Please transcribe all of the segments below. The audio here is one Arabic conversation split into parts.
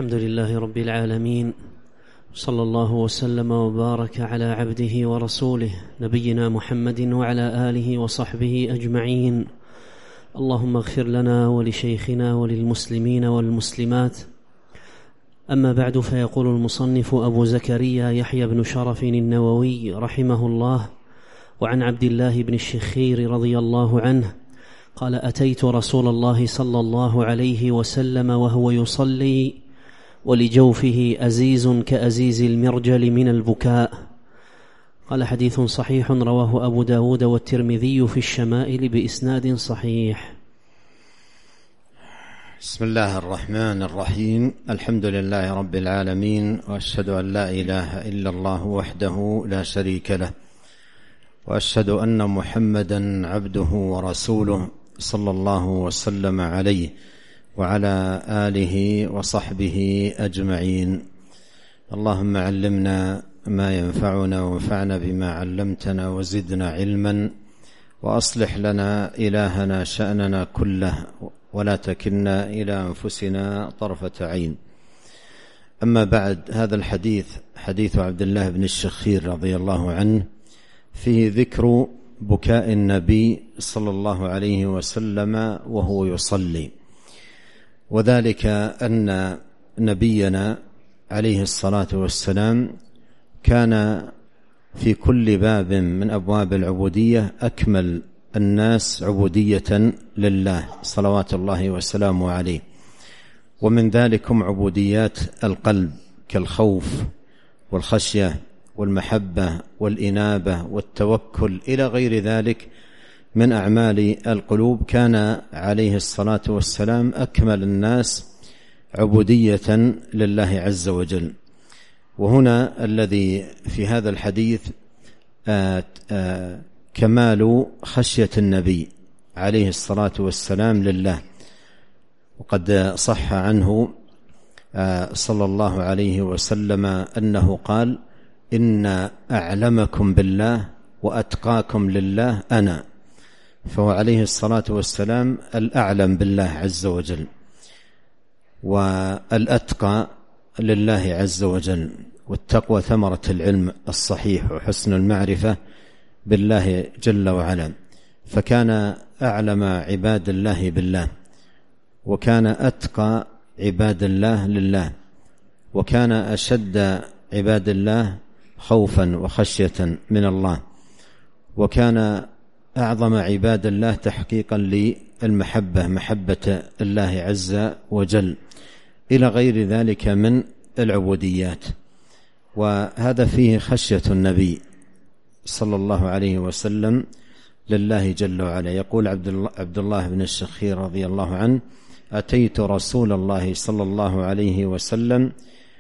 الحمد لله رب العالمين، صلى الله وسلم وبارك على عبده ورسوله نبينا محمد وعلى آله وصحبه أجمعين. اللهم اغفر لنا ولشيخنا وللمسلمين والمسلمات. أما بعد، فيقول المصنف أبو زكريا يحيى بن شرف النووي رحمه الله: وعن عبد الله بن الشخير رضي الله عنه قال: أتيت رسول الله صلى الله عليه وسلم وهو يصلي ولجوفه أزيز كأزيز المرجل من البكاء. قال: حديث صحيح رواه أبو داود والترمذي في الشمائل بإسناد صحيح. بسم الله الرحمن الرحيم. الحمد لله رب العالمين، وأشهد أن لا إله إلا الله وحده لا شريك له، وأشهد أن محمدا عبده ورسوله صلى الله وسلم عليه وعلى آله وصحبه أجمعين. اللهم علمنا ما ينفعنا وانفعنا بما علمتنا وزدنا علما، وأصلح لنا إلهنا شأننا كله، ولا تكلنا إلى أنفسنا طرفة عين. أما بعد، هذا الحديث حديث عبد الله بن الشخير رضي الله عنه، فيه ذكر بكاء النبي صلى الله عليه وسلم وهو يصلي، وذلك أن نبينا عليه الصلاة والسلام كان في كل باب من أبواب العبودية أكمل الناس عبودية لله صلوات الله وسلامه عليه، ومن ذلكم عبوديات القلب كالخوف والخشية والمحبة والإنابة والتوكل إلى غير ذلك من أعمال القلوب. كان عليه الصلاة والسلام أكمل الناس عبودية لله عز وجل. وهنا الذي في هذا الحديث كمال خشية النبي عليه الصلاة والسلام لله. وقد صح عنه صلى الله عليه وسلم أنه قال: إن أعلمكم بالله وأتقاكم لله أنا. فهو عليه الصلاة والسلام الأعلم بالله عز وجل، والأتقى لله عز وجل. والتقوى ثمرة العلم الصحيح وحسن المعرفة بالله جل وعلا. فكان أعلم عباد الله بالله، وكان أتقى عباد الله لله، وكان أشد عباد الله خوفا وخشية من الله، وكان أعظم عباد الله تحقيقا للمحبة، محبة الله عز وجل، إلى غير ذلك من العبوديات. وهذا فيه خشية النبي صلى الله عليه وسلم لله جل وعلا. يقول عبد الله بن الشخير رضي الله عنه: أتيت رسول الله صلى الله عليه وسلم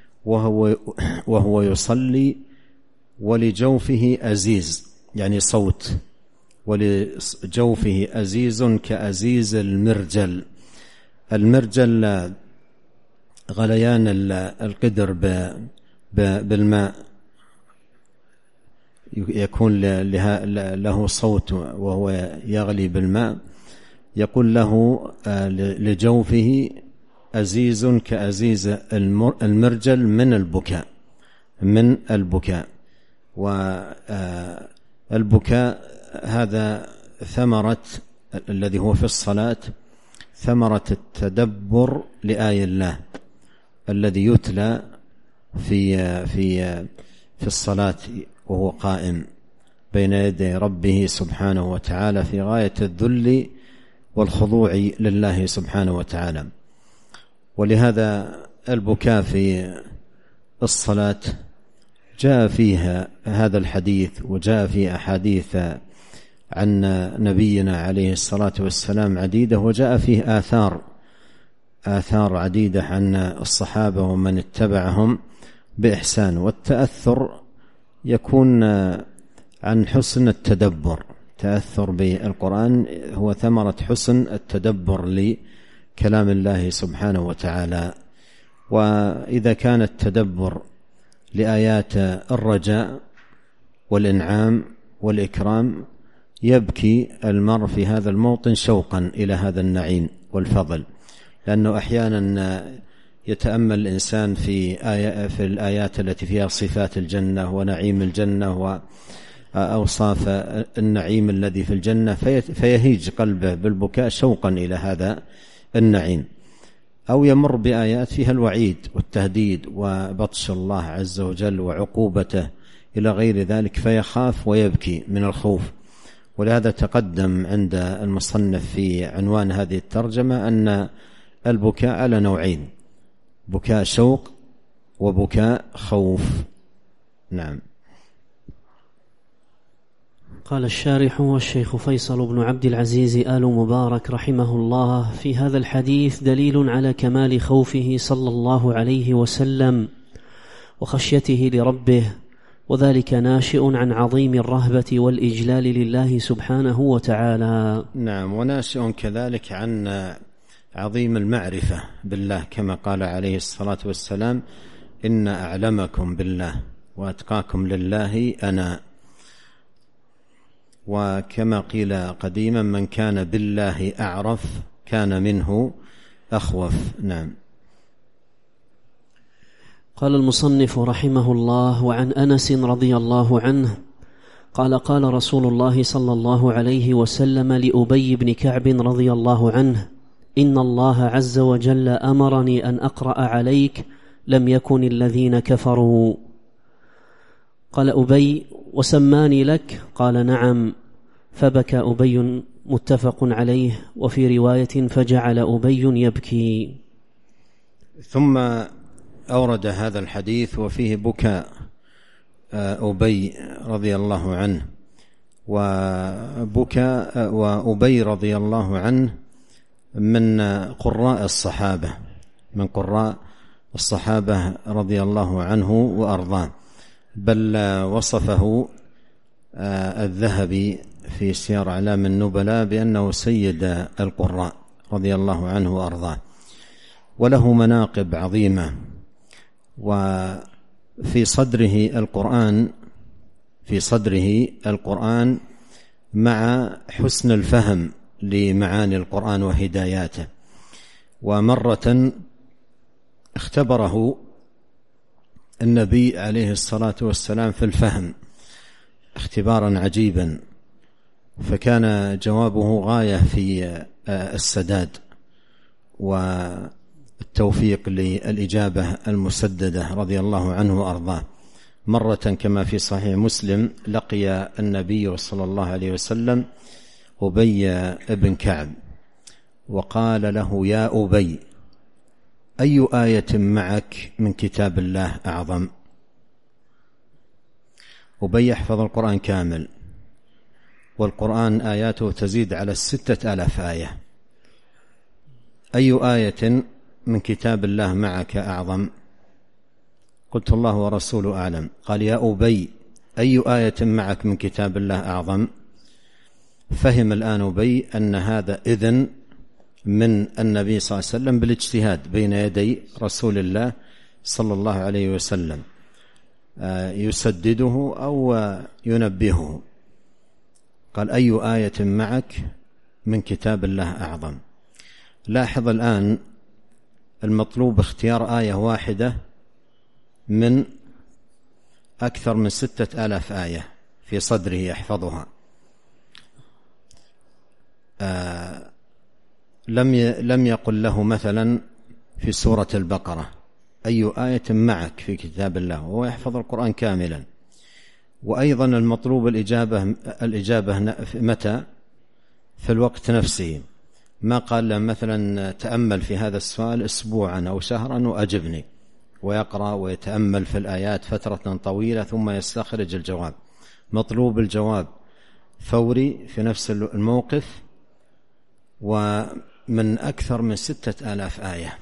وهو يصلي ولجوفه أزيز، يعني صوت، ولجوفه أزيز كأزيز المرجل. المرجل غليان القدر بالماء، يكون له صوت وهو يغلي بالماء. يقول له لجوفه أزيز كأزيز المرجل من البكاء. والبكاء هذا ثمرة الذي هو في الصلاة، ثمرة التدبر لآي الله الذي يتلى في الصلاة وهو قائم بين يدي ربه سبحانه وتعالى في غاية الذل والخضوع لله سبحانه وتعالى. ولهذا البكاء في الصلاة جاء فيها هذا الحديث، وجاء في أحاديث عن نبينا عليه الصلاة والسلام عديدة، وجاء فيه آثار عديدة عن الصحابة ومن اتبعهم بإحسان. والتأثر يكون عن حسن التدبر. تأثر بالقرآن هو ثمرة حسن التدبر لكلام الله سبحانه وتعالى. وإذا كان التدبر لآيات الرجاء والإنعام والإكرام، يبكي المرء في هذا الموطن شوقا إلى هذا النعيم والفضل، لأنه أحيانا يتأمل الإنسان في الآيات التي فيها صفات الجنة ونعيم الجنة وأوصاف النعيم الذي في الجنة فيهيج قلبه بالبكاء شوقا إلى هذا النعيم، أو يمر بآيات فيها الوعيد والتهديد وبطش الله عز وجل وعقوبته إلى غير ذلك فيخاف ويبكي من الخوف. ولهذا تقدم عند المصنف في عنوان هذه الترجمة أن البكاء على نوعين: بكاء شوق وبكاء خوف. نعم. قال الشارح: والشيخ فيصل بن عبد العزيز آل مبارك رحمه الله: في هذا الحديث دليل على كمال خوفه صلى الله عليه وسلم وخشيته لربه، وذلك ناشئ عن عظيم الرهبة والإجلال لله سبحانه وتعالى. نعم، وناشئ كذلك عن عظيم المعرفة بالله، كما قال عليه الصلاة والسلام: إن أعلمكم بالله وأتقاكم لله أنا. وكما قيل قديما: من كان بالله أعرف كان منه أخوف. نعم. قال المصنف رحمه الله: وعن أنس رضي الله عنه قال: قال رسول الله صلى الله عليه وسلم لأبي بن كعب رضي الله عنه: إن الله عز وجل أمرني أن أقرأ عليك لم يكن الذين كفروا. قال أبي: وسماني لك؟ قال: نعم. فبكى أبي، متفق عليه. وفي رواية: فجعل أبي يبكي. ثم أورد هذا الحديث وفيه بكاء أبي رضي الله عنه، وأبي رضي الله عنه من قراء الصحابة رضي الله عنه وأرضاه، بل وصفه الذهبي في سير أعلام النبلاء بأنه سيد القراء رضي الله عنه وأرضاه، وله مناقب عظيمة. وفي صدره القرآن مع حسن الفهم لمعاني القرآن وهداياته. ومرة اختبره النبي عليه الصلاة والسلام في الفهم اختبارا عجيبا، فكان جوابه غاية في السداد والتوفيق للإجابة المسددة رضي الله عنه وأرضاه. مرة كما في صحيح مسلم لقي النبي صلى الله عليه وسلم أبي بن كعب وقال له: يا أبي، أي آية معك من كتاب الله أعظم؟ أبي يحفظ القرآن كامل، والقرآن آياته تزيد على 6000 آية. أي آية من كتاب الله معك أعظم؟ قلت: الله ورسوله أعلم. قال: يا أبي، أي آية معك من كتاب الله أعظم؟ فهم الآن أبي أن هذا إذن من النبي صلى الله عليه وسلم بالاجتهاد بين يدي رسول الله صلى الله عليه وسلم، يسدده أو ينبهه. قال: أي آية معك من كتاب الله أعظم؟ لاحظ الآن المطلوب اختيار آية واحدة من أكثر من 6000 آية في صدره يحفظها. لم يقل له مثلا في سورة البقرة: أي آية معك في كتاب الله، وهو يحفظ القرآن كاملا. وأيضا المطلوب الإجابة متى؟ في الوقت نفسه. ما قال له مثلا: تأمل في هذا السؤال أسبوعا أو شهرا وأجبني، ويقرأ ويتأمل في الآيات فترة طويلة ثم يستخرج الجواب. مطلوب الجواب فوري في نفس الموقف، ومن أكثر من 6000 آية.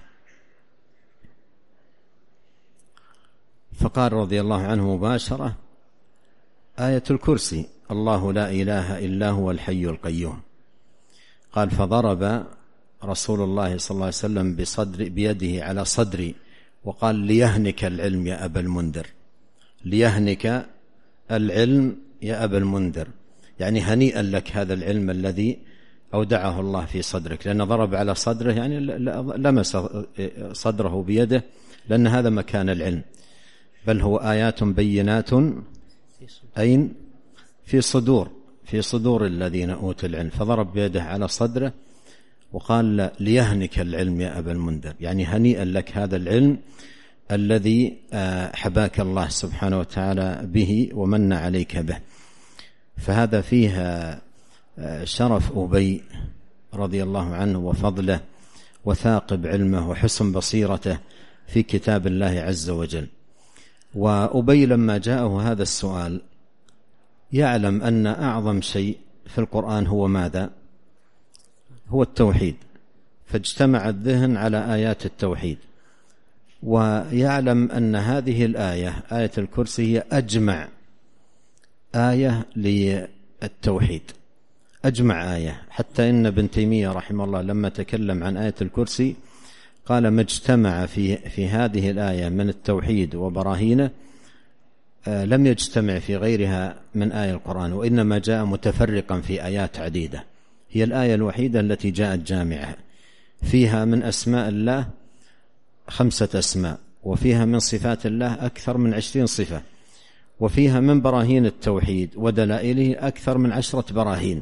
فقال رضي الله عنه مباشرة: آية الكرسي، الله لا إله إلا هو الحي القيوم. قال: فضرب رسول الله صلى الله عليه وسلم بيده على صدري وقال: ليهنك العلم يا أبا المنذر، ليهنك العلم يا أبا المنذر، يعني هنيئا لك هذا العلم الذي أودعه الله في صدرك، لأنه ضرب على صدره يعني لمس صدره بيده، لأن هذا مكان العلم. بل هو آيات بينات أين؟ في صدور الذين أوتوا العلم. فضرب بيده على صدره وقال ليهنك العلم يا أبا المنذر، يعني هنيئا لك هذا العلم الذي حباك الله سبحانه وتعالى به ومن عليك به. فهذا فيه شرف أبي رضي الله عنه وفضله وثاقب علمه وحسن بصيرته في كتاب الله عز وجل. وأبي لما جاءه هذا السؤال يعلم أن أعظم شيء في القرآن هو ماذا؟ هو التوحيد، فاجتمع الذهن على آيات التوحيد، ويعلم أن هذه الآية آية الكرسي هي أجمع آية للتوحيد، أجمع آية. حتى إن ابن تيمية رحمه الله لما تكلم عن آية الكرسي قال ما اجتمع في هذه الآية من التوحيد وبراهينه لم يجتمع في غيرها من آية القرآن، وإنما جاء متفرقا في آيات عديدة. هي الآية الوحيدة التي جاءت جامعة، فيها من أسماء الله 5 أسماء، وفيها من صفات الله أكثر من 20 صفة، وفيها من براهين التوحيد ودلائله أكثر من 10 براهين.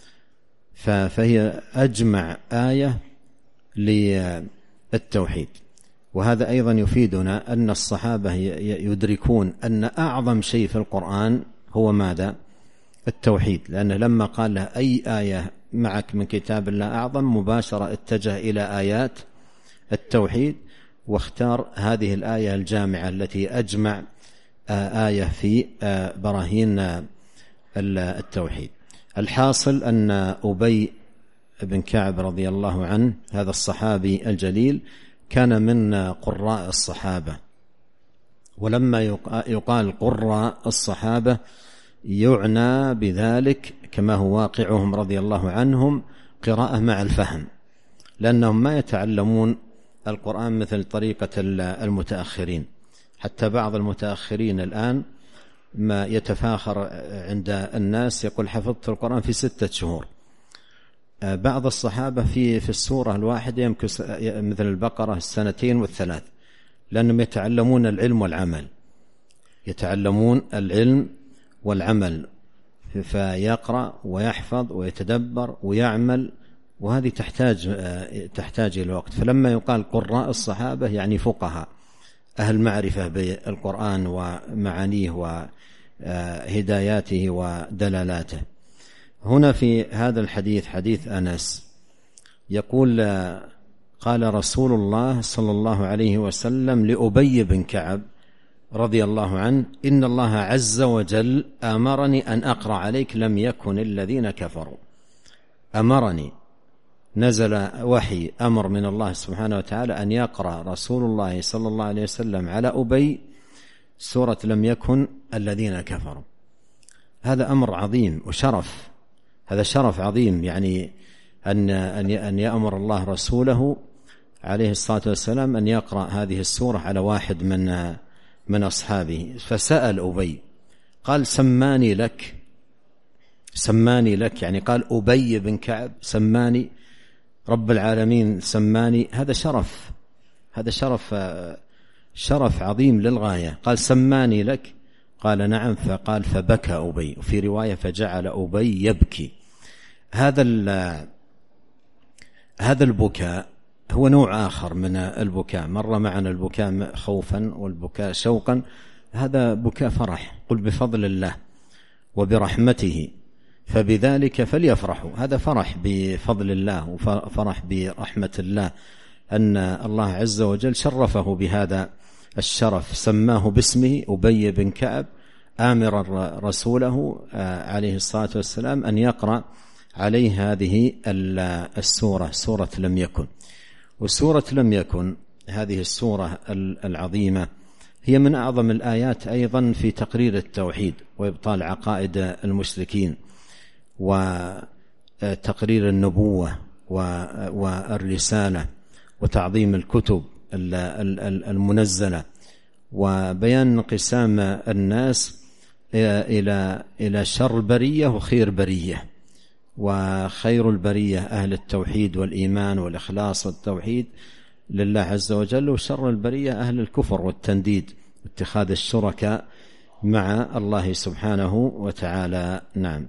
فهي أجمع آية للتوحيد. وهذا أيضا يفيدنا أن الصحابة يدركون أن أعظم شيء في القرآن هو ماذا؟ التوحيد، لأنه لما قال له أي آية معك من كتاب الله أعظم مباشرة اتجه إلى آيات التوحيد، واختار هذه الآية الجامعة التي أجمع آية في براهين التوحيد. الحاصل أن أبي بن كعب رضي الله عنه هذا الصحابي الجليل كان من قراء الصحابة، ولما يقال قراء الصحابة يعنى بذلك كما هو واقعهم رضي الله عنهم قراءة مع الفهم، لأنهم ما يتعلمون القرآن مثل طريقة المتأخرين. حتى بعض المتأخرين الآن ما يتفاخر عند الناس يقول حفظت القرآن في 6 شهور. بعض الصحابة في السورة الواحدة يمكث مثل البقرة 2 و3، لأنهم يتعلمون العلم والعمل، يتعلمون العلم والعمل، فيقرأ ويحفظ ويتدبر ويعمل، وهذه تحتاج إلى وقت. فلما يقال قراء الصحابة يعني فقهاء أهل معرفة بالقرآن ومعانيه وهداياته ودلالاته. هنا في هذا الحديث حديث أنس يقول قال رسول الله صلى الله عليه وسلم لأبي بن كعب رضي الله عنه إن الله عز وجل أمرني أن أقرأ عليك لم يكن الذين كفروا. أمرني، نزل وحي أمر من الله سبحانه وتعالى أن يقرأ رسول الله صلى الله عليه وسلم على أبي سورة لم يكن الذين كفروا. هذا أمر عظيم وشرف، هذا شرف عظيم، يعني أن يأمر الله رسوله عليه الصلاة والسلام أن يقرأ هذه السورة على واحد من أصحابه. فسأل أبي قال سماني لك، يعني قال أبي بن كعب سماني، رب العالمين سماني. هذا شرف عظيم للغاية. قال سماني لك، قال نعم. فقال فبكى أبي، وفي رواية فجعل أبي يبكي. هذا البكاء هو نوع آخر من البكاء. مر معنا البكاء خوفا والبكاء شوقا، هذا بكاء فرح. قل بفضل الله وبرحمته فبذلك فليفرحوا. هذا فرح بفضل الله وفرح برحمة الله، أن الله عز وجل شرفه بهذا الشرف، سماه باسمه أبي بن كعب، آمرا رسوله عليه الصلاة والسلام أن يقرأ عليه هذه السورة، سورة لم يكن. وسورة لم يكن هذه السورة العظيمة هي من أعظم الآيات أيضا في تقرير التوحيد وإبطال عقائد المشركين وتقرير النبوة والرسالة وتعظيم الكتب المنزلة وبيان انقسام الناس إلى شر برية وخير برية، وخير البرية أهل التوحيد والإيمان والإخلاص والتوحيد لله عز وجل، وشر البرية أهل الكفر والتنديد واتخاذ الشركاء مع الله سبحانه وتعالى. نعم.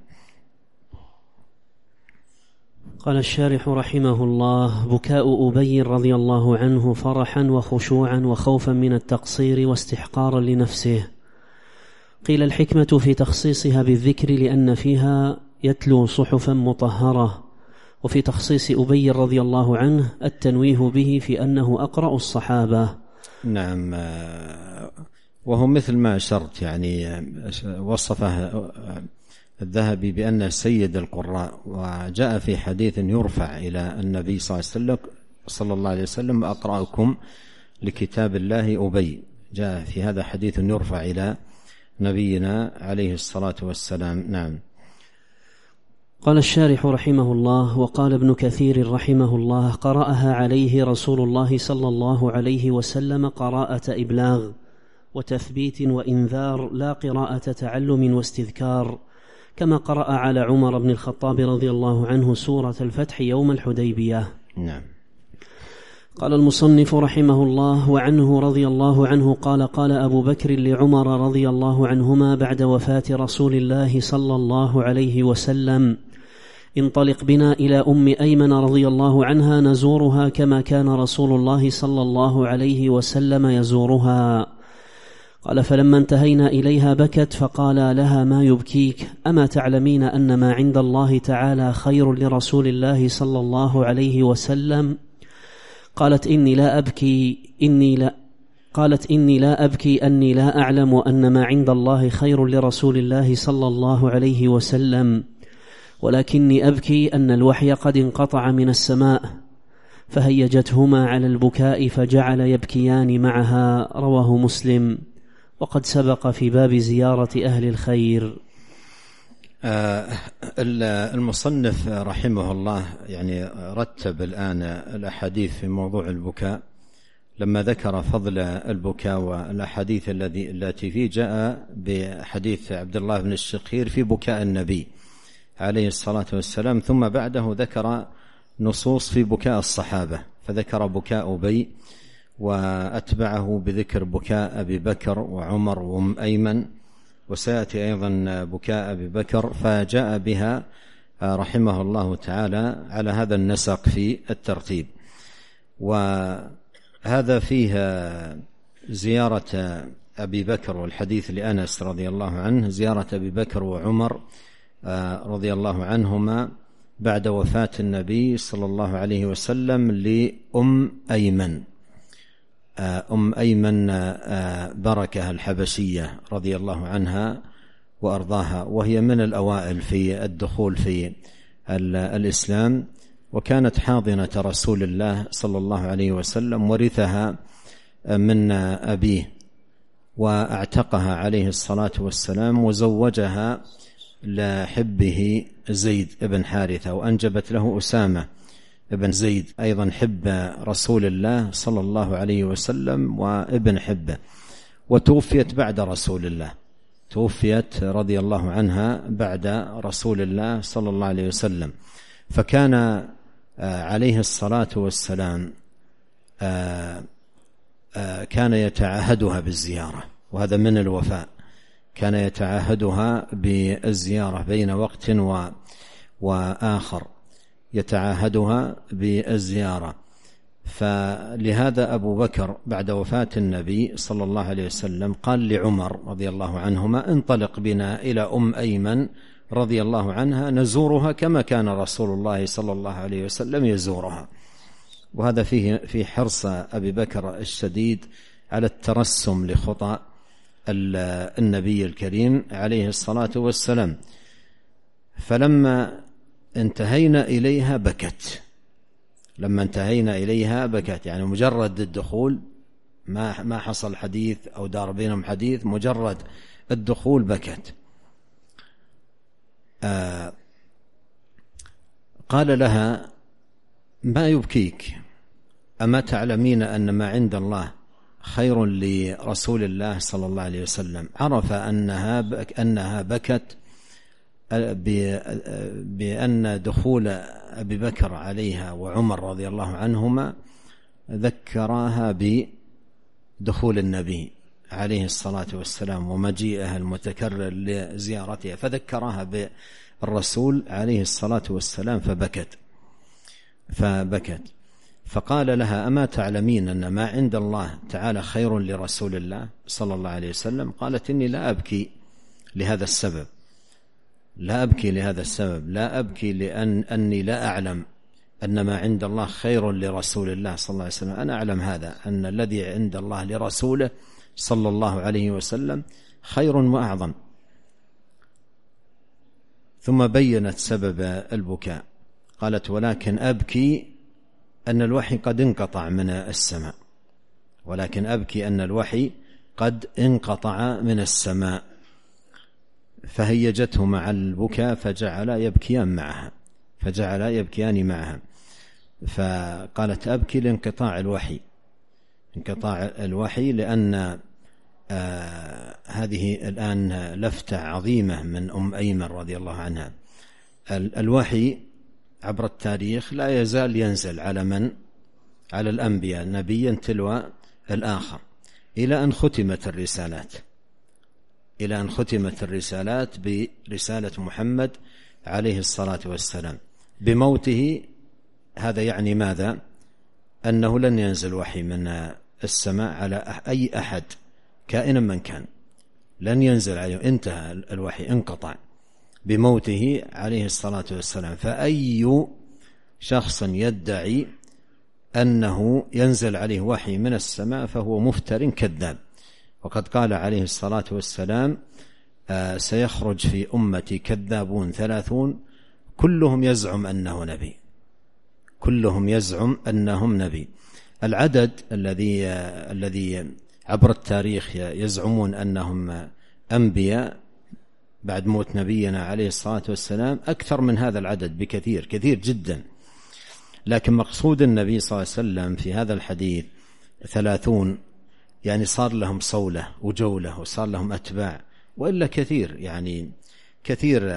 قال الشارح رحمه الله: بكاء أبي رضي الله عنه فرحا وخشوعا وخوفا من التقصير واستحقارا لنفسه. قيل الحكمة في تخصيصها بالذكر لأن فيها يتلو صحفا مطهرة، وفي تخصيص أبي رضي الله عنه التنويه به في أنه أقرأ الصحابة. نعم، وهو مثل ما أشرت، يعني وصفه الذهبي بأنه سيد القراء، وجاء في حديث يرفع إلى النبي صلى الله عليه وسلم: أقرأكم لكتاب الله أبي. جاء في هذا حديث يرفع إلى نبينا عليه الصلاة والسلام. نعم. قال الشارح رحمه الله: وقال ابن كثير رحمه الله: قرأها عليه رسول الله صلى الله عليه وسلم قراءة إبلاغ وتثبيت وإنذار، لا قراءة تعلم واستذكار، كما قرأ على عمر بن الخطاب رضي الله عنه سورة الفتح يوم الحديبية. نعم. قال المصنف رحمه الله: وعنه رضي الله عنه قال: قال أبو بكر لعمر رضي الله عنهما بعد وفاة رسول الله صلى الله عليه وسلم: انطلق بنا إلى أم أيمن رضي الله عنها نزورها كما كان رسول الله صلى الله عليه وسلم يزورها. قال: فلما انتهينا إليها بكت، فقال لها: ما يبكيك؟ أما تعلمين أن ما عند الله تعالى خير لرسول الله صلى الله عليه وسلم؟ قالت: إني لا أبكي أني لا أعلم أن ما عند الله خير لرسول الله صلى الله عليه وسلم، ولكني أبكي أن الوحي قد انقطع من السماء. فهيجتهما على البكاء فجعل يبكيان معها. رواه مسلم، وقد سبق في باب زيارة أهل الخير. المصنف رحمه الله يعني رتب الآن الأحاديث في موضوع البكاء، لما ذكر فضل البكاء والأحاديث التي فيه، جاء بحديث عبد الله بن الشخير في بكاء النبي عليه الصلاة والسلام، ثم بعده ذكر نصوص في بكاء الصحابة، فذكر بكاء أبي، وأتبعه بذكر بكاء أبي بكر وعمر وأم أيمن، وسيأتي أيضا بكاء أبي بكر، فجاء بها رحمه الله تعالى على هذا النسق في الترتيب. وهذا فيه زيارة أبي بكر، والحديث لأنس رضي الله عنه زيارة أبي بكر وعمر رضي الله عنهما بعد وفاة النبي صلى الله عليه وسلم لأم أيمن، أم أيمن بركة الحبشية رضي الله عنها وأرضاها، وهي من الأوائل في الدخول في الإسلام، وكانت حاضنة رسول الله صلى الله عليه وسلم، ورثها من أبيه، وأعتقها عليه الصلاة والسلام، وزوجها لحبه زيد بن حارثة، وأنجبت له أسامة ابن زيد أيضا حب رسول الله صلى الله عليه وسلم وابن حبه، وتوفيت بعد رسول الله، توفيت رضي الله عنها بعد رسول الله صلى الله عليه وسلم. فكان عليه الصلاة والسلام كان يتعاهدها بالزيارة، وهذا من الوفاء، كان يتعاهدها بالزيارة بين وقت وآخر، يتعاهدها بالزيارة. فلهذا أبو بكر بعد وفاة النبي صلى الله عليه وسلم قال لعمر رضي الله عنهما: انطلق بنا إلى أم أيمن رضي الله عنها نزورها كما كان رسول الله صلى الله عليه وسلم يزورها. وهذا في حرص أبي بكر الشديد على الترسم لخطى النبي الكريم عليه الصلاة والسلام. فلما انتهينا إليها بكت، لما انتهينا إليها بكت، يعني مجرد الدخول، ما حصل حديث أو دار بينهم حديث، مجرد الدخول بكت. قال لها: ما يبكيك؟ أما تعلمين أن ما عند الله خير لرسول الله صلى الله عليه وسلم؟ عرف أنها بكت بأن دخول أبي بكر عليها وعمر رضي الله عنهما ذكراها بدخول النبي عليه الصلاة والسلام ومجيئها المتكرر لزيارتها، فذكرها بالرسول عليه الصلاة والسلام فبكت. فقال لها: أما تعلمين أن ما عند الله تعالى خير لرسول الله صلى الله عليه وسلم؟ قالت: إني لا أبكي لهذا السبب، لا أبكي لأني لا أعلم أن ما عند الله خير لرسول الله صلى الله عليه وسلم. أنا أعلم هذا، أن الذي عند الله لرسوله صلى الله عليه وسلم خير وأعظم. ثم بينت سبب البكاء، قالت: ولكن أبكي أن الوحي قد انقطع من السماء، فهيجته مع البكاء فجعلا يبكيان معها. فقالت: أبكي لانقطاع الوحي، لأن هذه الآن لفتة عظيمة من أم أيمن رضي الله عنها. الوحي عبر التاريخ لا يزال ينزل على الأنبياء نبيا تلو الآخر إلى أن ختمت الرسالات برسالة محمد عليه الصلاة والسلام بموته. هذا يعني ماذا؟ أنه لن ينزل وحي من السماء على أي أحد كائنا من كان، لن ينزل عليه، انتهى الوحي، انقطع بموته عليه الصلاة والسلام. فأي شخص يدعي أنه ينزل عليه وحي من السماء فهو مفتر كذاب. وقد قال عليه الصلاة والسلام: سيخرج في أمتي كذابون 30 كلهم يزعم أنهم نبي. العدد الذي عبر التاريخ يزعمون أنهم أنبياء بعد موت نبينا عليه الصلاة والسلام أكثر من هذا العدد بكثير، كثير جدا. لكن مقصود النبي صلى الله عليه وسلم في هذا الحديث 30، يعني صار لهم صولة وجولة وصار لهم أتباع. وإلا كثير، يعني كثير،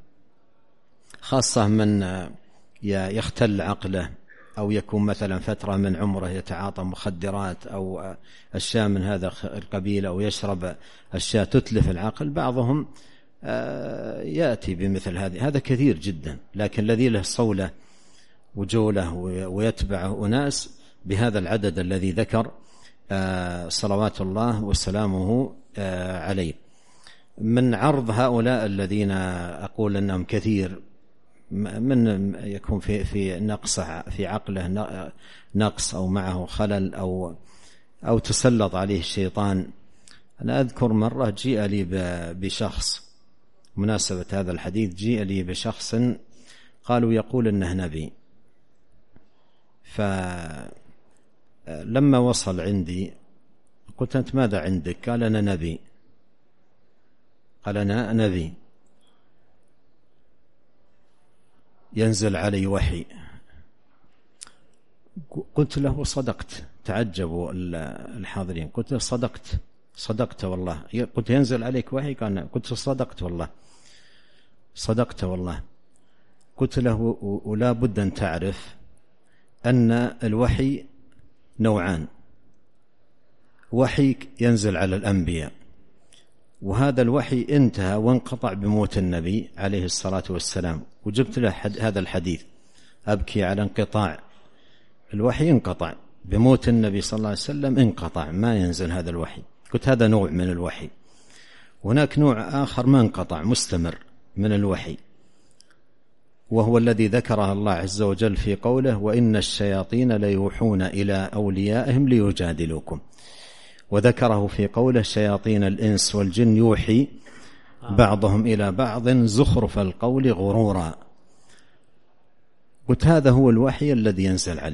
خاصة من يختل عقله أو يكون مثلا فترة من عمره يتعاطى مخدرات أو أشياء من هذا القبيل، أو يشرب أشياء تتلف العقل. بعضهم يأتي بمثل هذا كثير جدا. لكن الذي له صولة وجولة ويتبعه أناس بهذا العدد الذي ذكر صلوات الله وسلامه عليه. من عرض هؤلاء الذين أقول أنهم كثير، من يكون في نقص في عقله، نقص أو معه خلل أو تسلط عليه الشيطان. أنا أذكر مرة جيء لي بشخص، مناسبة هذا الحديث، جيء لي بشخص قالوا يقول إنه نبي. فلما وصل عندي قلت: أنت ماذا عندك؟ قال: أنا نبي. ينزل علي وحي. قلت له: صدقت. تعجبوا الحاضرين. قلت له: صدقت والله. قلت: ينزل عليك وحي؟ قال: قلت: صدقت والله. قلت له: ولا بد أن تعرف أن الوحي نوعان: وحي ينزل على الأنبياء، وهذا الوحي انتهى وانقطع بموت النبي عليه الصلاة والسلام. وجبت له هذا الحديث: أبكي على انقطاع الوحي، انقطع بموت النبي صلى الله عليه وسلم، انقطع، ما ينزل هذا الوحي. قلت: هذا نوع من الوحي. هناك نوع آخر ما انقطع، مستمر من الوحي، وهو الذي ذكرها الله عز وجل في قوله: وإن الشياطين ليوحون إلى أوليائهم ليجادلوكم. وذكره في قوله: شياطين الإنس والجن يوحي بعضهم إلى بعض زخرف القول غرورا. قلت: هذا هو الوحي الذي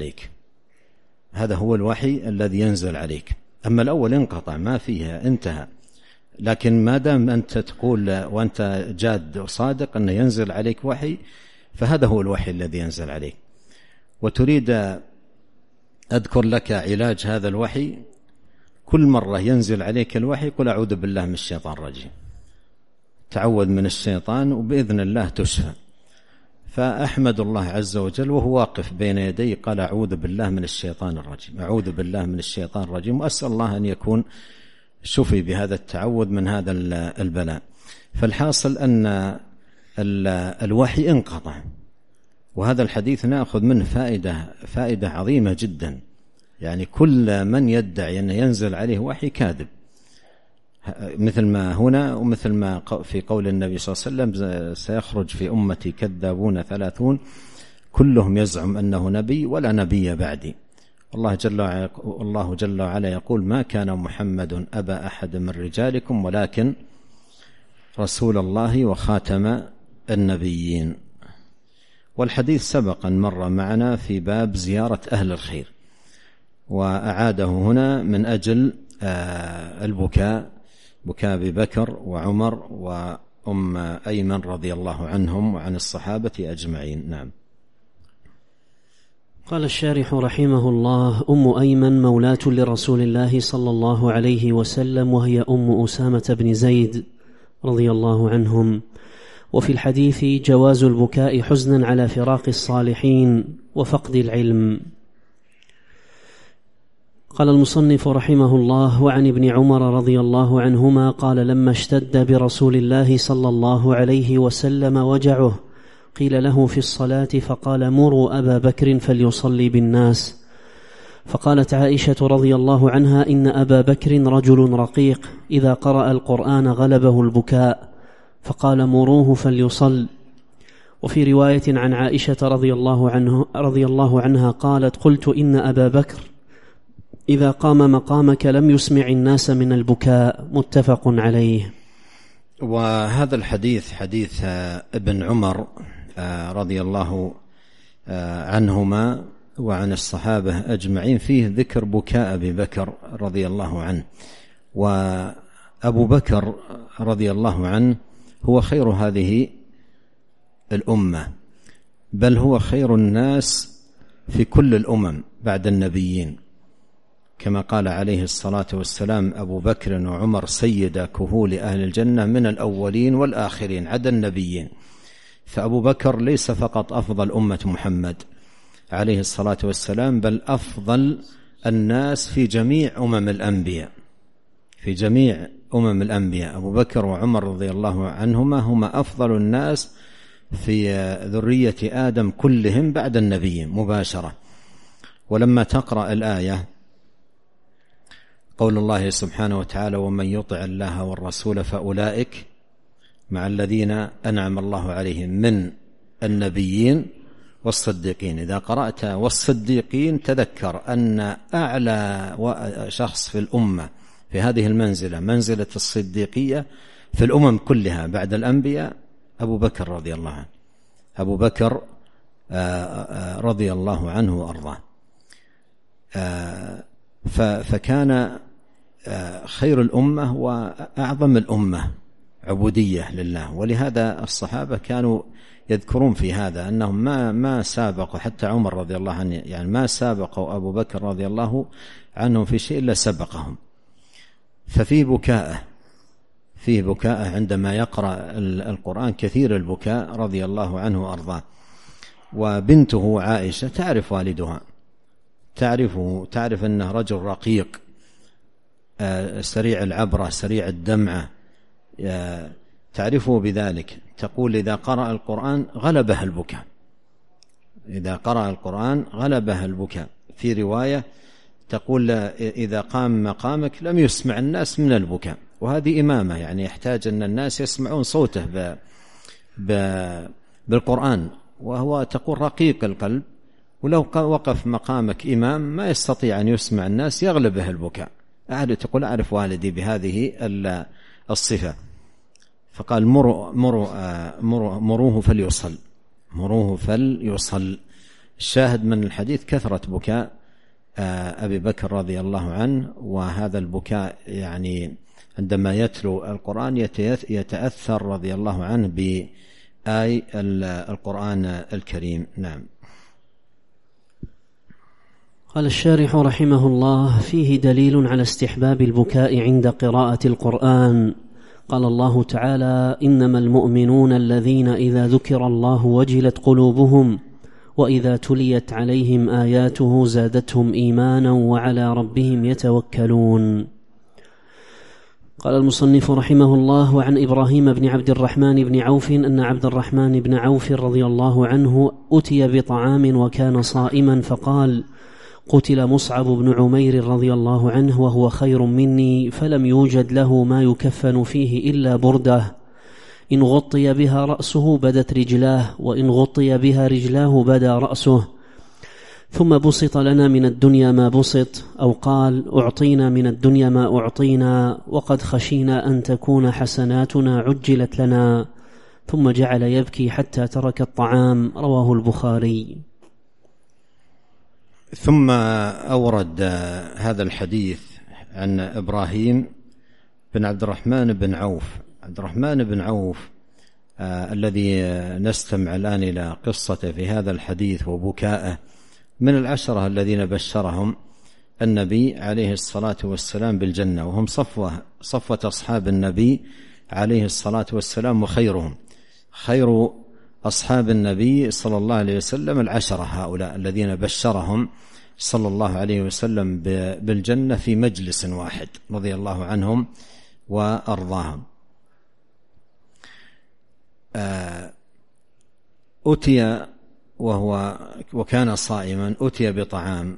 ينزل عليك. أما الأول انقطع، ما فيها، انتهى. لكن ما دام أنت تقول وأنت جاد وصادق أنه ينزل عليك وحي، فهذا هو الوحي الذي ينزل عليك. وتريد أذكر لك علاج هذا الوحي: كل مرة ينزل عليك الوحي قل: أعوذ بالله من الشيطان الرجيم. تعوذ من الشيطان وبإذن الله تشفى. فأحمد الله عز وجل وهو واقف بين يدي قال أعوذ بالله من الشيطان الرجيم، أعوذ بالله من الشيطان الرجيم، وأسأل الله أن يكون شفي بهذا التعوذ من هذا البلاء. فالحاصل أن الوحي انقطع، وهذا الحديث نأخذ منه فائدة عظيمة جدا. يعني كل من يدعي أن ينزل عليه وحي كاذب، مثل ما هنا ومثل ما في قول النبي صلى الله عليه وسلم سيخرج في أمتي كذابون 30 كلهم يزعم أنه نبي ولا نبي بعدي. الله جل وعلا يقول ما كان محمد أبا أحد من رجالكم ولكن رسول الله وخاتم النبيين. والحديث سبقا مر معنا في باب زيارة أهل الخير، وأعاده هنا من أجل البكاء، بكاء أبي بكر وعمر وأم أيمن رضي الله عنهم وعن الصحابة أجمعين. نعم. قال الشارح رحمه الله: أم أيمن مولاة لرسول الله صلى الله عليه وسلم، وهي أم أسامة بن زيد رضي الله عنهم. وفي الحديث جواز البكاء حزنا على فراق الصالحين وفقد العلم. قال المصنف رحمه الله: وعن ابن عمر رضي الله عنهما قال: لما اشتد برسول الله صلى الله عليه وسلم وجعه قيل له في الصلاة فقال: مروا أبا بكر فليصلي بالناس. فقالت عائشة رضي الله عنها: إن أبا بكر رجل رقيق إذا قرأ القرآن غلبه البكاء، فقال: مروه فليصل. وفي رواية عن عائشة رضي الله عنها قالت: قلت إن أبا بكر إذا قام مقامك لم يسمع الناس من البكاء. متفق عليه. وهذا الحديث حديث ابن عمر رضي الله عنهما وعن الصحابة أجمعين فيه ذكر بكاء أبي بكر رضي الله عنه. وأبو بكر رضي الله عنه هو خير هذه الأمة، بل هو خير الناس في كل الأمم بعد النبيين، كما قال عليه الصلاة والسلام: أبو بكر وعمر سيدا كهول أهل الجنة من الأولين والآخرين عدا النبيين. فأبو بكر ليس فقط أفضل أمة محمد عليه الصلاة والسلام، بل أفضل الناس في جميع الأنبياء. أبو بكر وعمر رضي الله عنهما هما أفضل الناس في ذرية آدم كلهم بعد النبيين مباشرة. ولما تقرأ الآية قول الله سبحانه وتعالى: ومن يطع الله والرسول فأولئك مع الذين أنعم الله عليهم من النبيين والصديقين، إذا قرأت والصديقين تذكر أن أعلى شخص في الأمة في هذه المنزلة، منزلة الصديقية في الأمم كلها بعد الأنبياء، أبو بكر رضي الله عنه. أبو بكر رضي الله عنه وأرضاه. فكان خير الأمة وأعظم الأمة عبودية لله. ولهذا الصحابة كانوا يذكرون في هذا أنهم ما سابقوا، حتى عمر رضي الله عنه يعني ما سابقوا أبو بكر رضي الله عنهم في شيء إلا سبقهم. ففيه بكاء عندما يقرأ القرآن، كثير البكاء رضي الله عنه وأرضاه. وبنته عائشة تعرف والدها، تعرف أنه رجل رقيق سريع العبرة سريع الدمعة، تعرفه بذلك. تقول: إذا قرأ القرآن غلبه البكاء. في رواية تقول: إذا قام مقامك لم يسمع الناس من البكاء. وهذه إمامة، يعني يحتاج أن الناس يسمعون صوته بالقرآن، وهو تقول رقيق القلب، ولو وقف مقامك إمام ما يستطيع أن يسمع الناس يغلبه البكاء. تقول: أعرف والدي بهذه الصفة. فقال: مروه فليصل. الشاهد من الحديث كثرة بكاء أبي بكر رضي الله عنه. وهذا البكاء يعني عندما يتلو القرآن يتأثر رضي الله عنه بآي القرآن الكريم. نعم. قال الشارح رحمه الله: فيه دليل على استحباب البكاء عند قراءة القرآن. قال الله تعالى: إنما المؤمنون الذين إذا ذكر الله وجلت قلوبهم وإذا تليت عليهم آياته زادتهم إيمانا وعلى ربهم يتوكلون. قال المصنف رحمه الله: وعن إبراهيم بن عبد الرحمن بن عوف أن عبد الرحمن بن عوف رضي الله عنه أتي بطعام وكان صائما فقال: قتل مصعب بن عمير رضي الله عنه وهو خير مني، فلم يوجد له ما يكفن فيه إلا بردة، إن غطي بها رأسه بدت رجلاه، وإن غطي بها رجلاه بدا رأسه. ثم بسط لنا من الدنيا ما بسط، أو قال: أعطينا من الدنيا ما أعطينا، وقد خشينا أن تكون حسناتنا عجلت لنا. ثم جعل يبكي حتى ترك الطعام. رواه البخاري. ثم أورد هذا الحديث عن إبراهيم بن عبد الرحمن بن عوف. عبد الرحمن بن عوف الذي نستمع الآن إلى قصته في هذا الحديث وبكائه من العشرة الذين بشرهم النبي عليه الصلاة والسلام بالجنة، وهم صفوة أصحاب النبي عليه الصلاة والسلام، وخيرهم خير أصحاب النبي صلى الله عليه وسلم العشرة هؤلاء الذين بشرهم صلى الله عليه وسلم بالجنة في مجلس واحد رضي الله عنهم وأرضاهم. أتي وكان صائما، أتي بطعام،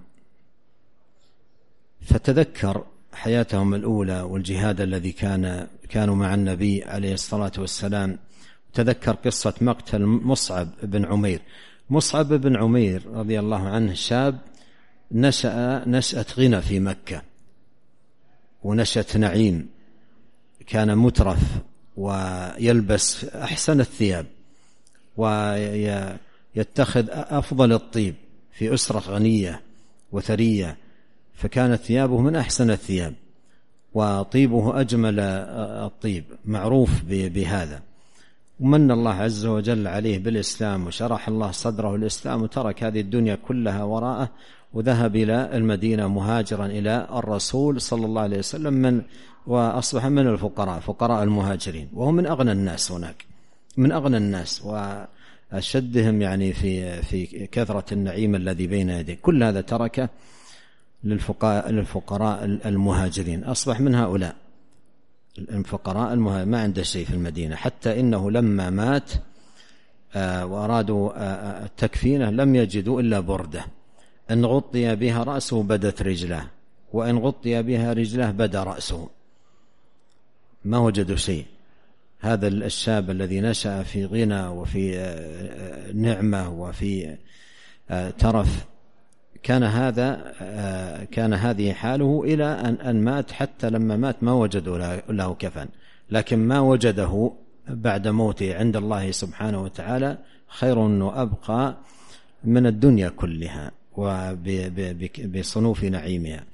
فتذكر حياتهم الأولى والجهاد الذي كانوا مع النبي عليه الصلاة والسلام. تذكر قصة مقتل مصعب بن عمير. مصعب بن عمير رضي الله عنه شاب نشأ نشأة غنى في مكة ونشأة نعيم، كان مترف ويلبس أحسن الثياب ويتخذ أفضل الطيب في أسرة غنية وثرية، فكانت ثيابه من أحسن الثياب وطيبه أجمل الطيب، معروف بهذا. ومن الله عز وجل عليه بالإسلام وشرح الله صدره الإسلام، وترك هذه الدنيا كلها وراءه وذهب إلى المدينة مهاجرا إلى الرسول صلى الله عليه وسلم، وأصبح من الفقراء، فقراء المهاجرين، وهو من أغنى الناس هناك، من أغنى الناس وأشدهم يعني في كثرة النعيم الذي بين يديه. كل هذا تركه للفقراء المهاجرين، أصبح من هؤلاء الفقراء المهاجرين، ما عنده شيء في المدينة، حتى إنه لما مات وأرادوا التكفينه لم يجدوا إلا بردة، إن غطي بها رأسه بدت رجله، وإن غطي بها رجله بدا رأسه، ما وجدوا شيء. هذا الشاب الذي نشأ في غنى وفي نعمة وفي ترف، كان هذه حاله إلى أن مات، حتى لما مات ما وجدوا له كفن، لكن ما وجده بعد موته عند الله سبحانه وتعالى خير وأبقى من الدنيا كلها وبصنوف نعيمها.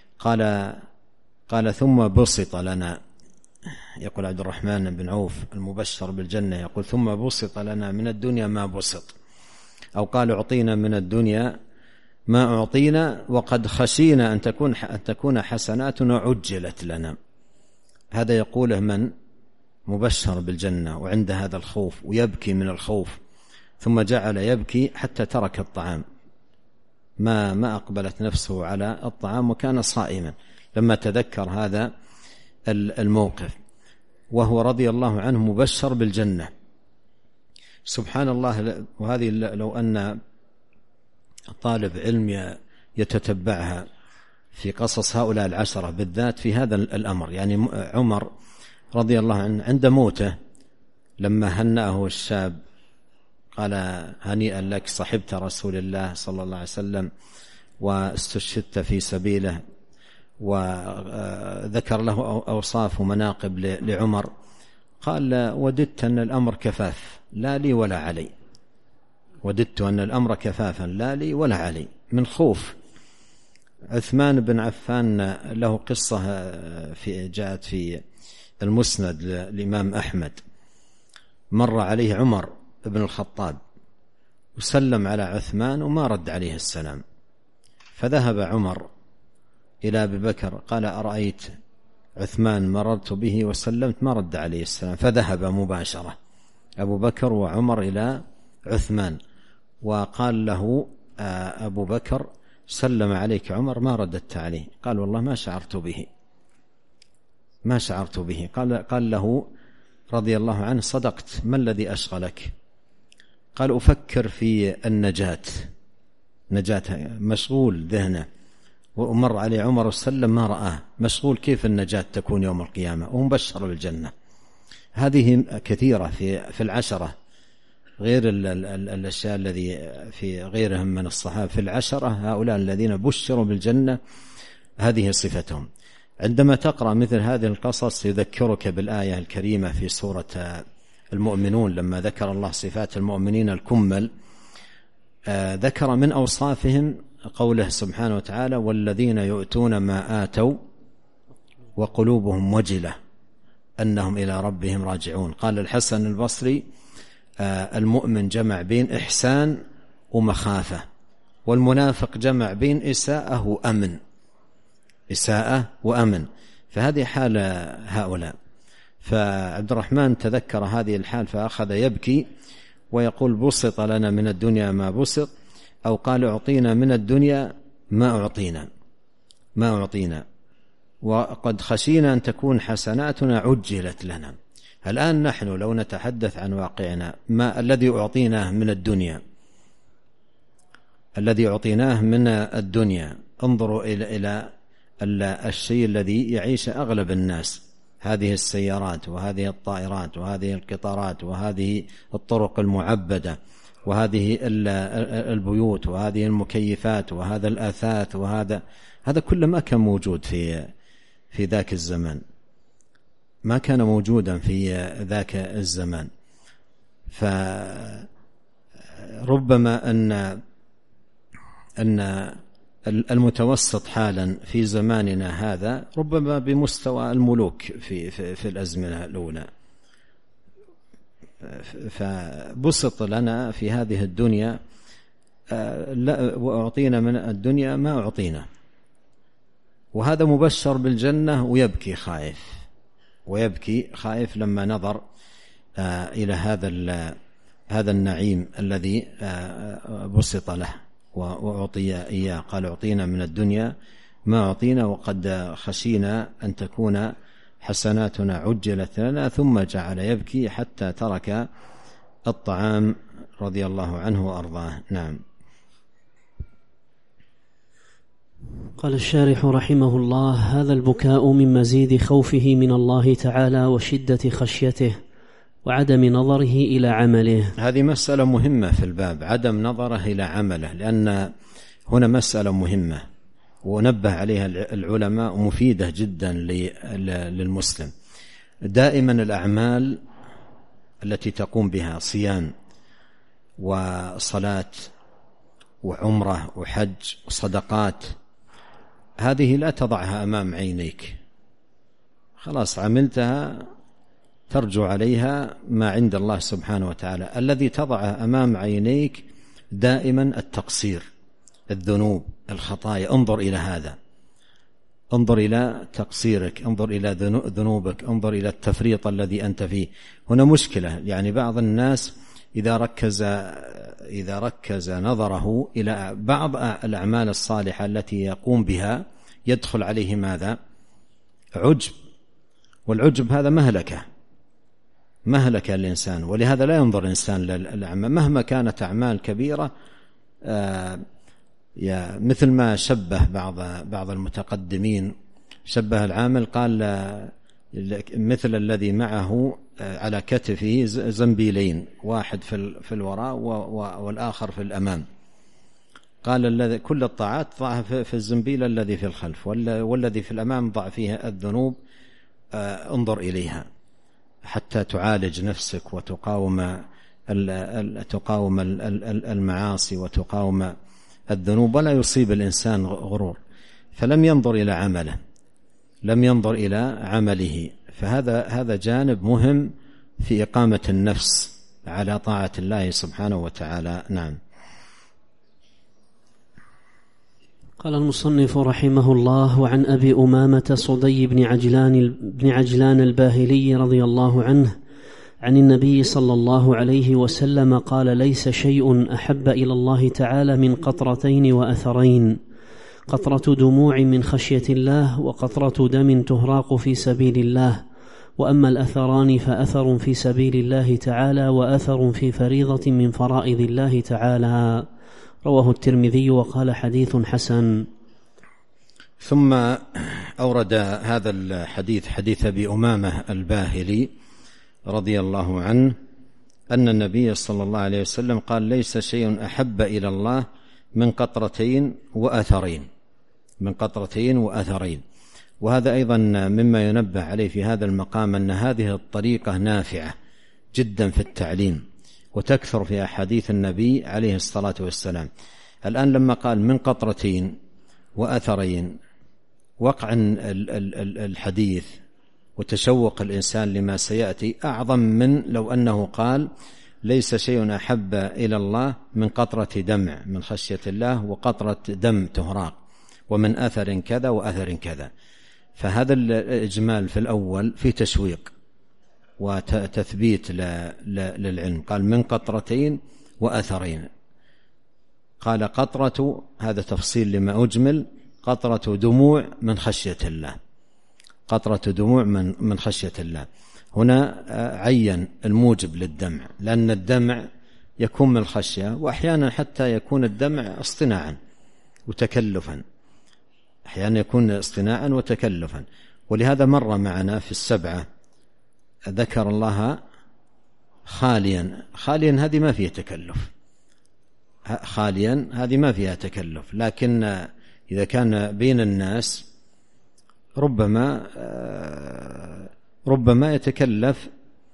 قال ثم بسط لنا، يقول عبد الرحمن بن عوف المبشر بالجنة، يقول ثم بسط لنا من الدنيا ما بسط، أو قال أعطينا من الدنيا ما أعطينا، وقد خشينا أن تكون حسناتنا عجلت لنا. هذا يقوله من مبشر بالجنة وعند هذا الخوف، ويبكي من الخوف، ثم جعل يبكي حتى ترك الطعام، ما أقبلت نفسه على الطعام، وكان صائما لما تذكر هذا الموقف، وهو رضي الله عنه مبشر بالجنة. سبحان الله. وهذه لو أن طالب علم يتتبعها في قصص هؤلاء العشرة بالذات في هذا الأمر، يعني عمر رضي الله عنه عند موته لما هنأه الشاب قال: هنيئا لك، صحبت رسول الله صلى الله عليه وسلم واستشهدت في سبيله، وذكر له أوصاف ومناقب لعمر، قال: وددت أن الأمر كفاف لا لي ولا علي، وددت أن الأمر كفافا لا لي ولا علي، من خوف. عثمان بن عفان له قصة جاءت في المسند للإمام أحمد، مر عليه عمر بن الخطاب وسلم على عثمان وما رد عليه السلام، فذهب عمر إلى أبي بكر قال: أرأيت عثمان مررت به وسلمت، ما رد عليه السلام، فذهب مباشرة أبو بكر وعمر إلى عثمان وقال له أبو بكر: سلم عليك عمر ما رددت عليه. قال: والله ما شعرت به. قال له رضي الله عنه: صدقت، ما الذي أشغلك؟ قال: أفكر في النجاة، مشغول ذهنه. ومر عليه عمر وسلم ما رآه، مشغول كيف النجاة تكون يوم القيامة، ومبشر بالجنة. هذه كثيرة في العشرة، غير الأشياء الذي في غيرهم من الصحابة. في العشرة هؤلاء الذين بشروا بالجنة هذه صفتهم. عندما تقرأ مثل هذه القصص يذكرك بالآية الكريمة في سورة المؤمنون، لما ذكر الله صفات المؤمنين الكمل ذكر من أوصافهم قوله سبحانه وتعالى: والذين يؤتون ما آتوا وقلوبهم وجلة أنهم إلى ربهم راجعون. قال الحسن البصري: المؤمن جمع بين إحسان ومخافة، والمنافق جمع بين إساءة وأمن. فهذه حال هؤلاء. فعبد الرحمن تذكر هذه الحال فأخذ يبكي ويقول: بسط لنا من الدنيا ما بسط، أو قال: أعطينا من الدنيا ما أعطينا، وقد خشينا أن تكون حسناتنا عجلت لنا. الآن نحن لو نتحدث عن واقعنا، ما الذي أعطيناه من الدنيا؟ انظروا إلى الشيء الذي يعيش أغلب الناس، هذه السيارات وهذه الطائرات وهذه القطارات وهذه الطرق المعبدة وهذه البيوت وهذه المكيفات وهذا الآثاث، هذا كله ما كان موجود في ذاك الزمان، ما كان موجودا في ذاك الزمان. فربما أن المتوسط حالا في زماننا هذا ربما بمستوى الملوك في الأزمنة الأولى. فبسط لنا في هذه الدنيا وأعطينا من الدنيا ما أعطينا، وهذا مبشر بالجنة ويبكي خائف لما نظر إلى هذا النعيم الذي بسط له وأعطي إياه. قال: أعطينا من الدنيا ما أعطينا، وقد خشينا أن تكون حسناتنا عجلت لنا. ثم جعل يبكي حتى ترك الطعام رضي الله عنه وأرضاه. نعم. قال الشارح رحمه الله: هذا البكاء من مزيد خوفه من الله تعالى وشدة خشيته وعدم نظره إلى عمله. هذه مسألة مهمة في الباب، عدم نظره إلى عمله، لأن هنا مسألة مهمة ونبه عليها العلماء ومفيدة جدا للمسلم. دائما الأعمال التي تقوم بها صيام وصلاة وعمرة وحج وصدقات، هذه لا تضعها أمام عينيك، خلاص عملتها ترجو عليها ما عند الله سبحانه وتعالى. الذي تضعه أمام عينيك دائما التقصير، الذنوب، الخطايا. انظر إلى هذا، انظر إلى تقصيرك، انظر إلى ذنوبك، انظر إلى التفريط الذي أنت فيه. هنا مشكلة، يعني بعض الناس إذا ركز نظره إلى بعض الأعمال الصالحة التي يقوم بها يدخل عليه ماذا؟ عجب، والعجب هذا مهلكة الإنسان. ولهذا لا ينظر الإنسان للأعمال مهما كانت أعمال كبيرة. مثل ما شبه بعض المتقدمين، شبه العامل، قال مثل الذي معه على كتفه زنبيلين، واحد في الوراء والآخر في الأمام. قال كل الطاعات ضعها في الزنبيل الذي في الخلف، والذي في الأمام ضع فيها الذنوب. انظر إليها حتى تعالج نفسك وتقاوم المعاصي وتقاوم الذنوب، ولا يصيب الإنسان غرور. فلم ينظر إلى عمله. فهذا جانب مهم في إقامة النفس على طاعة الله سبحانه وتعالى. نعم. قال المصنف رحمه الله: وعن أبي أمامة صدي بن عجلان الباهلي رضي الله عنه عن النبي صلى الله عليه وسلم قال: ليس شيء أحب إلى الله تعالى من قطرتين وأثرين: قطرة دموع من خشية الله، وقطرة دم تهراق في سبيل الله. وأما الأثران فأثر في سبيل الله تعالى، وأثر في فريضة من فرائض الله تعالى. رواه الترمذي وقال: حديث حسن. ثم أورد هذا الحديث حديث أبي أمامة الباهلي رضي الله عنه أن النبي صلى الله عليه وسلم قال: ليس شيء أحب إلى الله من قطرتين وأثرين. وهذا أيضا مما ينبه عليه في هذا المقام، أن هذه الطريقة نافعة جدا في التعليم وتكثر في أحاديث النبي عليه الصلاة والسلام. الآن لما قال من قطرتين وأثرين، وقع الحديث وتشوق الإنسان لما سيأتي أعظم من لو أنه قال: ليس شيء أحب إلى الله من قطرة دمع من خشية الله، وقطرة دم تهراق، ومن أثر كذا وأثر كذا. فهذا الإجمال في الأول في تشويق وتثبيت للعلم. قال: من قطرتين وأثرين. قال: قطرة، هذا تفصيل لما أجمل، قطرة دموع من خشية الله، قطرة دموع من خشية الله. هنا عين الموجب للدمع، لأن الدمع يكون من الخشية، وأحيانا حتى يكون الدمع اصطناعا وتكلفا، أحيانا يكون اصطناعا وتكلفا. ولهذا مر معنا في السبعة ذكر الله خاليا هذه ما فيها تكلف، خاليا هذه ما فيها تكلف. لكن إذا كان بين الناس ربما يتكلف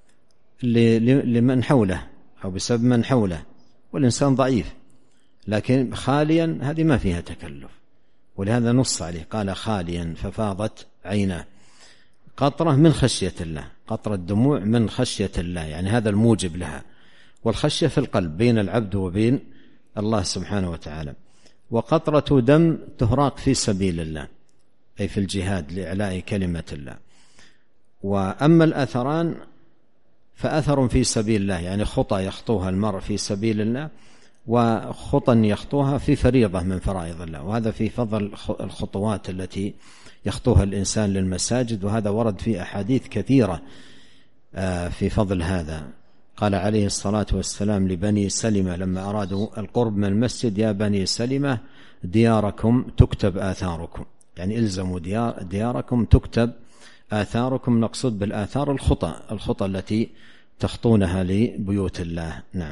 لمن حوله أو بسبب من حوله، والإنسان ضعيف. لكن خاليا هذه ما فيها تكلف، ولهذا نص عليه قال: خاليا ففاضت عيناه. قطرة من خشية الله، قطرة دموع من خشية الله، يعني هذا الموجب لها. والخشية في القلب بين العبد وبين الله سبحانه وتعالى. وقطرة دم تهراق في سبيل الله، أي في الجهاد لإعلاء كلمة الله. وأما الأثران فأثر في سبيل الله، يعني خطى يخطوها المرء في سبيل الله، وخطى يخطوها في فريضة من فرائض الله. وهذا في فضل الخطوات التي يخطوها الإنسان للمساجد، وهذا ورد في أحاديث كثيرة في فضل هذا. قال عليه الصلاة والسلام لبني سلمة لما أرادوا القرب من المسجد: يا بني سلمة دياركم تكتب آثاركم، يعني إلزموا دياركم تكتب آثاركم. نقصد بالآثار الخطى التي تخطونها لبيوت الله. نعم.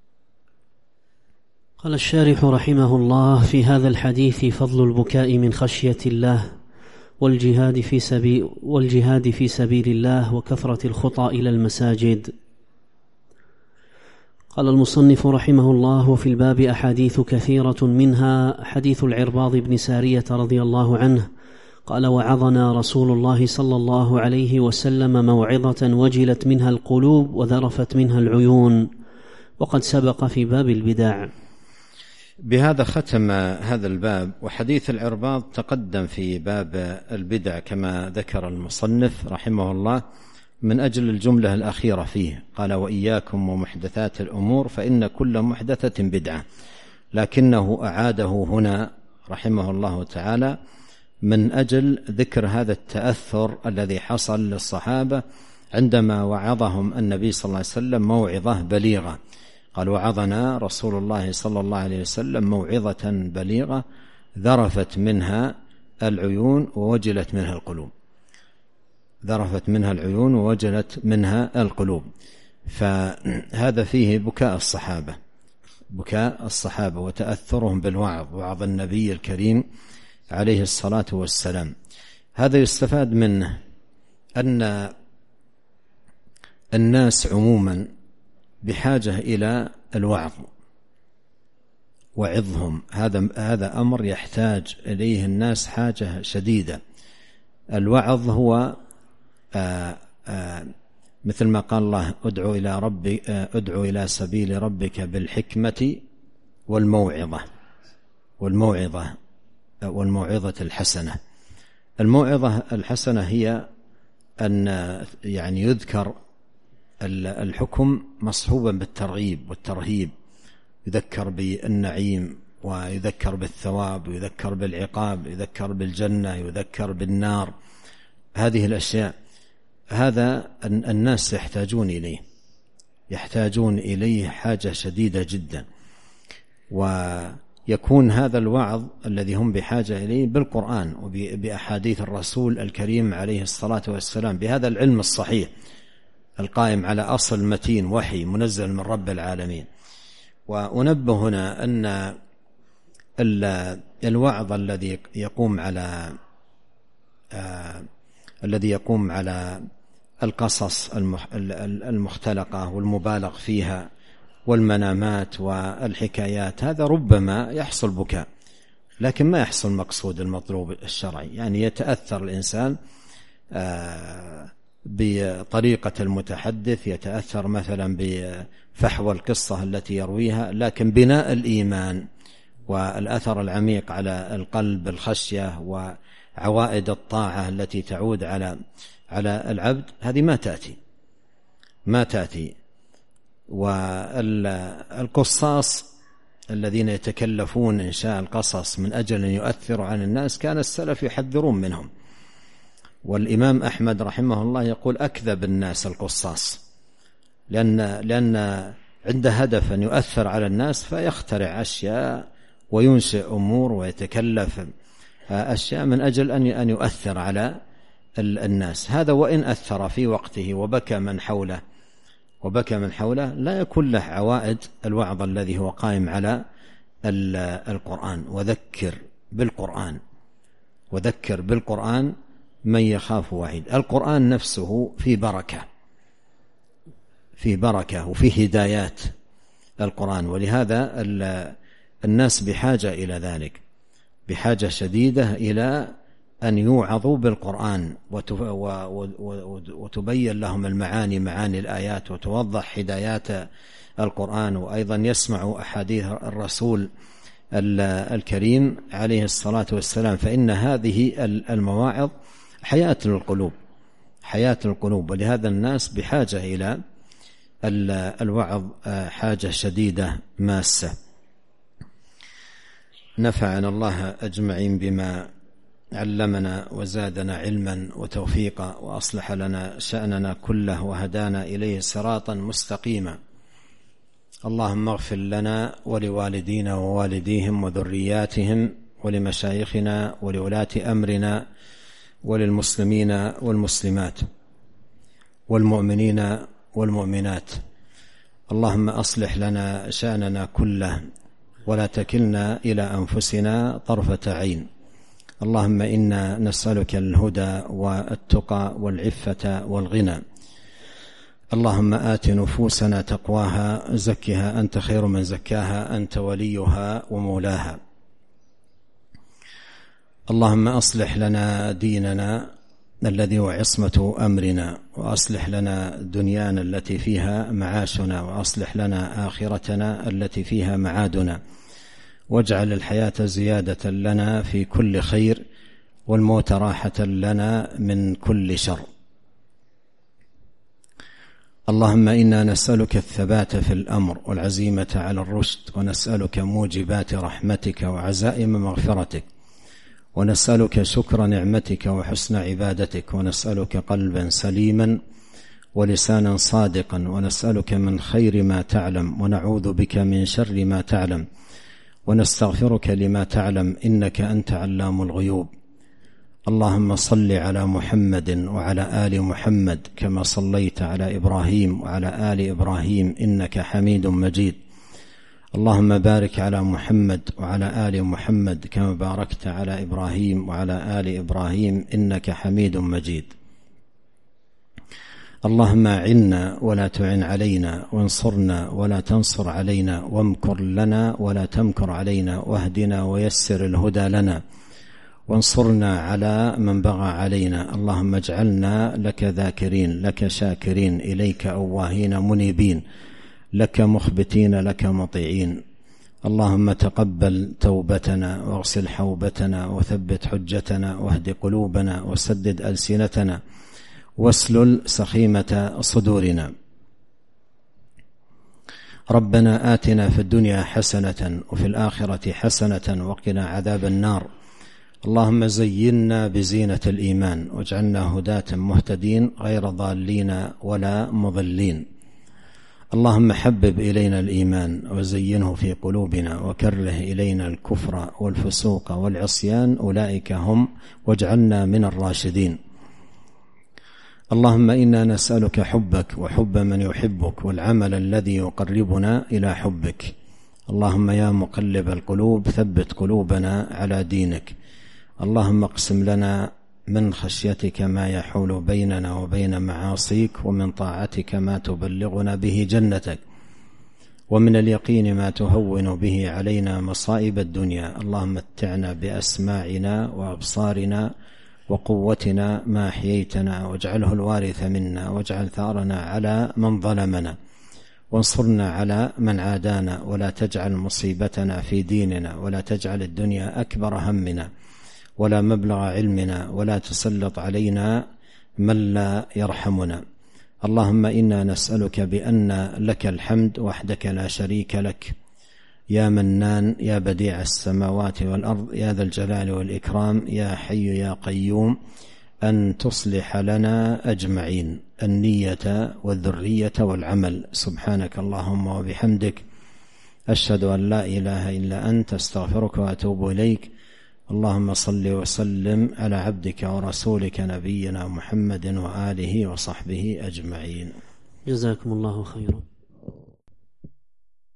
قال الشارح رحمه الله: في هذا الحديث فضل البكاء من خشية الله، والجهاد في سبيل الله، وكثرة الخطى إلى المساجد. قال المصنف رحمه الله: وفي الباب أحاديث كثيرة، منها حديث العرباض بن سارية رضي الله عنه قال: وعظنا رسول الله صلى الله عليه وسلم موعظة وجلت منها القلوب وذرفت منها العيون، وقد سبق في باب البدع. بهذا ختم هذا الباب. وحديث العرباض تقدم في باب البدع كما ذكر المصنف رحمه الله، من أجل الجملة الأخيرة فيه. قال: وإياكم ومحدثات الأمور فإن كل محدثة بدعة. لكنه أعاده هنا رحمه الله تعالى من أجل ذكر هذا التأثر الذي حصل للصحابة عندما وعظهم النبي صلى الله عليه وسلم موعظة بليغة. قال: وعظنا رسول الله صلى الله عليه وسلم موعظة بليغة ذرفت منها العيون ووجلت منها القلوب، ذرفت منها العيون ووجلت منها القلوب. فهذا فيه بكاء الصحابة وتأثرهم بالوعظ، وعظ النبي الكريم عليه الصلاة والسلام. هذا يستفاد منه أن الناس عموما بحاجة إلى الوعظ وعظهم. هذا أمر يحتاج إليه الناس حاجة شديدة. الوعظ هو مثل ما قال الله: ادعو إلى سبيل ربك بالحكمة والموعظة والموعظة الحسنة. الموعظة الحسنة هي أن يعني يذكر الحكم مصحوبا بالترغيب والترهيب، يذكر بالنعيم ويذكر بالثواب ويذكر بالعقاب، يذكر بالجنة، يذكر بالنار. هذه الأشياء هذا الناس يحتاجون إليه حاجة شديدة جدا، ويكون هذا الوعظ الذي هم بحاجة إليه بالقرآن وبأحاديث الرسول الكريم عليه الصلاة والسلام، بهذا العلم الصحيح القائم على أصل متين وحي منزل من رب العالمين. وأنبه هنا أن الوعظ الذي يقوم على القصص المختلقة والمبالغ فيها والمنامات والحكايات، هذا ربما يحصل بكاء، لكن ما يحصل مقصود المطلوب الشرعي. يعني يتأثر الإنسان بطريقة المتحدث، يتأثر مثلا بفحوى القصة التي يرويها، لكن بناء الإيمان والأثر العميق على القلب، الخشية وعوائد الطاعة التي تعود على العبد، هذه ما تأتي. والقصاص الذين يتكلفون إنشاء القصص من أجل أن يؤثروا عن الناس كان السلف يحذرون منهم. والإمام أحمد رحمه الله يقول أكذب الناس القصاص، لأن عنده هدف أن يؤثر على الناس فيخترع أشياء وينشئ أمور ويتكلف أشياء من أجل أن يؤثر على الناس. هذا وإن أثر في وقته وبكى من حوله لا يكون له عوائد الوعظ الذي هو قائم على القرآن. وذكر بالقرآن من يخاف وعيد. القرآن نفسه في بركة وفي هدايات القرآن، ولهذا الناس بحاجة إلى ذلك، بحاجة شديدة إلى أن يوعظوا بالقرآن وتبين لهم معاني الآيات وتوضح هدايات القرآن، وأيضا يسمعوا أحاديث الرسول الكريم عليه الصلاة والسلام، فإن هذه المواعظ حياة القلوب. ولهذا الناس بحاجة إلى الوعظ حاجة شديدة ماسة. نفعنا الله أجمعين بما علمنا وزادنا علما وتوفيقا، وأصلح لنا شأننا كله وهدانا إليه صراطا مستقيما. اللهم اغفر لنا ولوالدينا ووالديهم وذرياتهم ولمشايخنا ولولاة أمرنا وللمسلمين والمسلمات والمؤمنين والمؤمنات. اللهم أصلح لنا شأننا كله ولا تكلنا إلى أنفسنا طرفة عين. اللهم إنا نسألك الهدى والتقى والعفة والغنى. اللهم آت نفوسنا تقواها، زكها أنت خير من زكاها، أنت وليها ومولاها. اللهم أصلح لنا ديننا الذي هو عصمة أمرنا، وأصلح لنا دنيانا التي فيها معاشنا، وأصلح لنا آخرتنا التي فيها معادنا، واجعل الحياة زيادة لنا في كل خير، والموت راحة لنا من كل شر. اللهم إنا نسألك الثبات في الأمر والعزيمة على الرشد، ونسألك موجبات رحمتك وعزائم مغفرتك، ونسألك شكر نعمتك وحسن عبادتك، ونسألك قلبا سليما ولسانا صادقا، ونسألك من خير ما تعلم، ونعوذ بك من شر ما تعلم، ونستغفرك لما تعلم، إنك أنت علام الغيوب. اللهم صل على محمد وعلى آل محمد كما صليت على إبراهيم وعلى آل إبراهيم إنك حميد مجيد. اللهم بارك على محمد وعلى آل محمد كما باركت على إبراهيم وعلى آل إبراهيم إنك حميد مجيد. اللهم أعنا ولا تعن علينا، وانصرنا ولا تنصر علينا، وامكر لنا ولا تمكر علينا، واهدنا ويسر الهدى لنا، وانصرنا على من بغى علينا. اللهم اجعلنا لك ذاكرين، لك شاكرين، إليك أواهين منيبين، لك مخبتين، لك مطيعين. اللهم تقبل توبتنا واغسل حوبتنا وثبت حجتنا واهد قلوبنا وسدد ألسنتنا واسلل سخيمة صدورنا. ربنا آتنا في الدنيا حسنة وفي الآخرة حسنة وقنا عذاب النار. اللهم زينا بزينة الإيمان واجعلنا هداة مهتدين غير ضالين ولا مضلين. اللهم حبب إلينا الإيمان وزينه في قلوبنا وكره إلينا الكفر والفسوق والعصيان أولئك هم واجعلنا من الراشدين. اللهم إنا نسألك حبك وحب من يحبك والعمل الذي يقربنا إلى حبك. اللهم يا مقلب القلوب ثبت قلوبنا على دينك. اللهم اقسم لنا من خشيتك ما يحول بيننا وبين معاصيك ومن طاعتك ما تبلغنا به جنتك ومن اليقين ما تهون به علينا مصائب الدنيا. اللهم متعنا بأسماعنا وأبصارنا وقوتنا ما أحييتنا واجعله الوارث منا واجعل ثارنا على من ظلمنا وانصرنا على من عادانا ولا تجعل مصيبتنا في ديننا ولا تجعل الدنيا أكبر همنا ولا مبلغ علمنا ولا تسلط علينا من لا يرحمنا. اللهم إنا نسألك بأن لك الحمد وحدك لا شريك لك يا منان يا بديع السماوات والأرض يا ذا الجلال والإكرام يا حي يا قيوم أن تصلح لنا أجمعين النية والذرية والعمل. سبحانك اللهم وبحمدك أشهد أن لا إله إلا أنت أستغفرك وأتوب إليك. اللهم صل وسلم على عبدك ورسولك نبينا محمد وآله وصحبه أجمعين. جزاكم الله خيرا.